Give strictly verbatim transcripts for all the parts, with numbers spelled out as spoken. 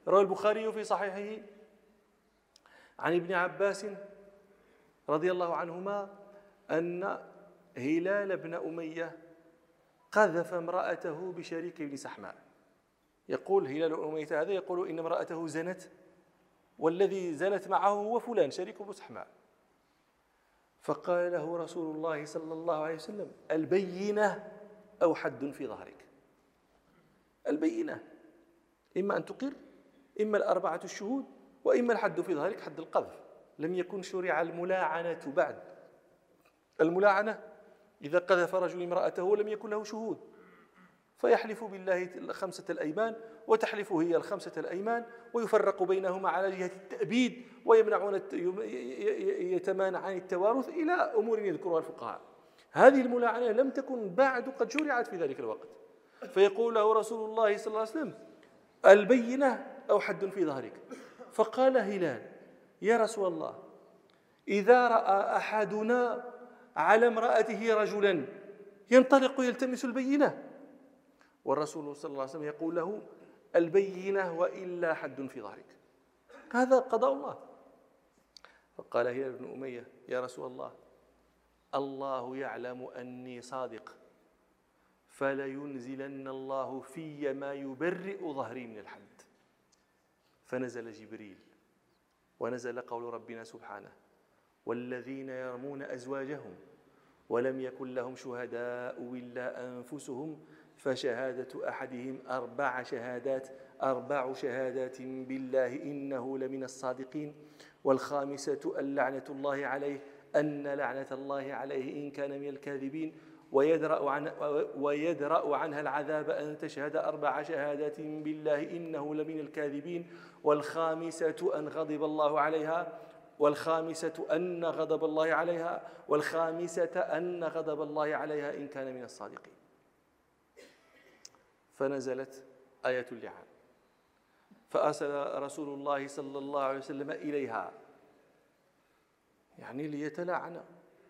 روى البخاري في صحيحه عن ابن عباس رضي الله عنهما أن هلال بن أمية قذف امرأته بشريك بن سحماء. يقول هلال بن أمية هذا يقول إن امرأته زنت، والذي زنت معه هو فلان شريك بن سحماء. فقال له رسول الله صلى الله عليه وسلم: البينة أو حد في ظهرك. البينة إما أن تقر، إما الأربعة الشهود، وإما الحد في ظهرك، حد القذف. لم يكن شرع الملاعنة بعد. الملاعنة إذا قذف رجل امرأته ولم يكن له شهود، فيحلف بالله خمسة الأيمان، وتحلف هي الخمسة الأيمان، ويفرق بينهما على جهة التأبيد، ويمنعون يتمانعان التوارث إلى أمور يذكرها الفقهاء. هذه الملاعنة لم تكن بعد قد شرعت في ذلك الوقت. فيقول له رسول الله صلى الله عليه وسلم: البينة أو حد في ظهرك. فقال هلال: يا رسول الله، إذا رأى أحدنا على امرأته رجلا ينطلق يلتمس البينة، والرسول صلى الله عليه وسلم يقول له: البينة وإلا حد في ظهرك. هذا قضاء الله. فقال هلال بن أمية: يا رسول الله، الله يعلم أني صادق، فلينزلن الله في ما يبرئ ظهري من الحد. فنزل جبريل، ونزل قول ربنا سبحانه: والذين يرمون أزواجهم ولم يكن لهم شهداء إلا أنفسهم فشهادة أحدهم أربع شهادات أربع شهادات بالله إنه لمن الصادقين، والخامسة أن لعنة الله عليه أن لعنة الله عليه إن كان من الكاذبين، ويدرأ, عن ويدرأ عنها العذاب أن تشهد أربع شهادات بالله إنه لمن الكاذبين، والخامسة أن غضب الله عليها والخامسة أن غضب الله عليها والخامسة أن غضب الله عليها إن كان من الصادقين. فنزلت آية اللعان، فأرسل رسول الله صلى الله عليه وسلم إليها يعني ليتلاعن.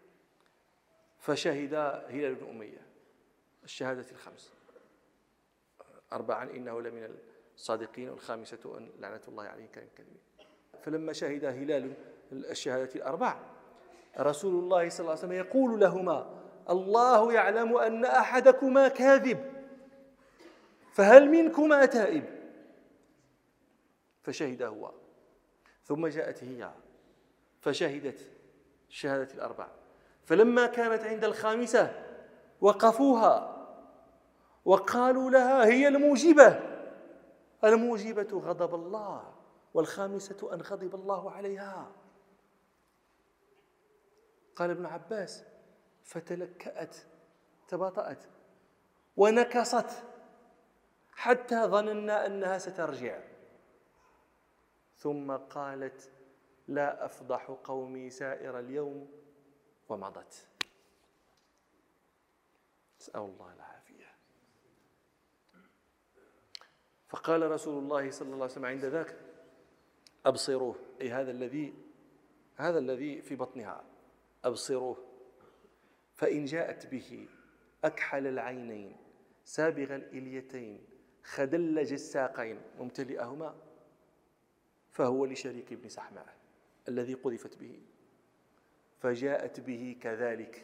فشهد هلال بن أمية الشهادة الخمس: أربعا إنه لمن الصادقين، والخامسة أن لعنة الله عليه كان كذبين. فلما شهد هلال الشهادة الأربع، رسول الله صلى الله عليه وسلم يقول لهما: الله يعلم أن أحدكما كاذب، فهل منكما تائب؟ فشهد هو، ثم جاءت هي فشهدت الشهادة الأربع. فلما كانت عند الخامسة وقفوها وقالوا لها: هي الموجبة الموجبة غضب الله، والخامسة أن غضب الله عليها. قال ابن عباس: فتلكأت، تباطأت ونكصت حتى ظننا أنها سترجع، ثم قالت: لا أفضح قومي سائر اليوم، ومضت. نسأل الله العافية. فقال رسول الله صلى الله عليه وسلم عند ذاك: أبصروه، أي هذا الذي هذا الذي في بطنها، أبصروه، فإن جاءت به أكحل العينين سابغ الإليتين خدلج الساقين ممتلئهما فهو لشريك بن سحماء الذي قذفت به. فجاءت به كذلك.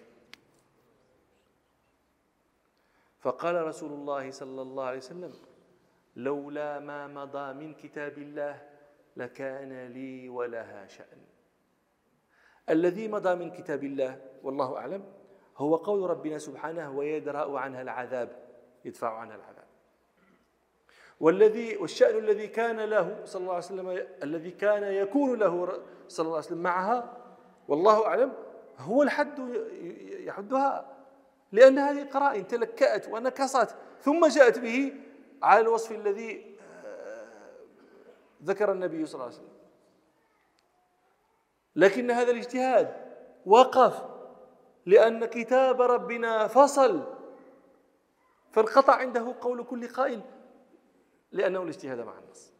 فقال رسول الله صلى الله عليه وسلم: لولا ما مضى من كتاب الله لكان لي ولها شأن. الذي مضى من كتاب الله والله أعلم هو قول ربنا سبحانه: ويدرأ عنها العذاب، يدفع عنها العذاب. والذي والشأن الذي كان له صلى الله عليه وسلم، الذي كان يكون له صلى الله عليه وسلم معها والله أعلم، هو الحد يحدها، لأن هذه قرائن تلكأت ونكصت ثم جاءت به على الوصف الذي ذكر النبي صلى الله عليه وسلم. لكن هذا الاجتهاد وقف لأن كتاب ربنا فصل، فانقطع عنده قول كل قائل لأنه الاجتهاد مع النص.